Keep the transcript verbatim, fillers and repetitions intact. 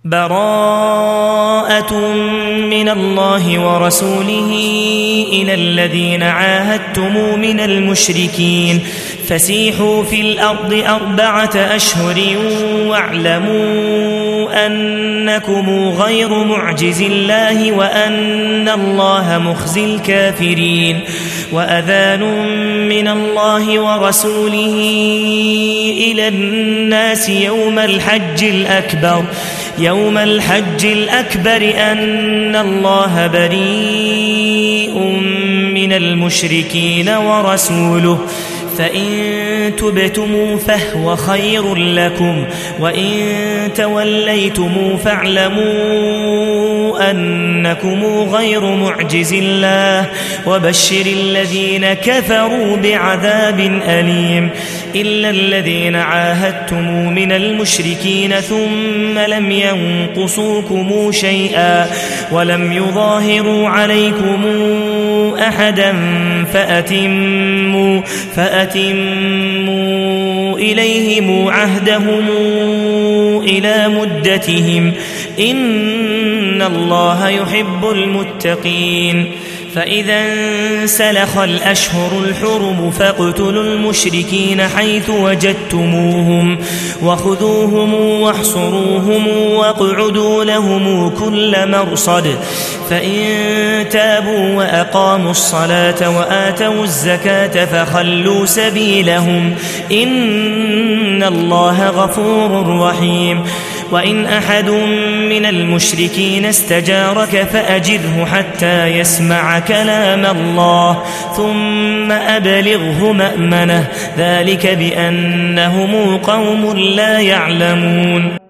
براءة من الله ورسوله إلى الذين عاهدتم من المشركين فسيحوا في الأرض أربعة أشهر واعلموا أنكم غير معجز الله وأن الله مخزي الكافرين وأذان من الله ورسوله إلى الناس يوم الحج الأكبر يوم الحج الأكبر أن الله بريء من المشركين ورسوله فإن تبتم فهو خير لكم وإن توليتم فاعلموا أنكم غير معجز الله وبشر الذين كفروا بعذاب أليم إلا الذين عاهدتم من المشركين ثم لم ينقصوكم شيئا ولم يظاهروا عليكم أحدا فأتموا, فأتموا إليهم عهدهم إلى مدتهم إن الله يحب المتقين فإذا انسلخ الأشهر الحرم فاقتلوا المشركين حيث وجدتموهم وخذوهم واحصروهم واقعدوا لهم كل مرصد فإن تابوا وأقاموا الصلاة وآتوا الزكاة فخلوا سبيلهم إن الله غفور رحيم وإن أحد من المشركين استجارك فأجره حتى يسمع كلام الله ثم أبلغه مأمنه ذلك بأنهم قوم لا يعلمون.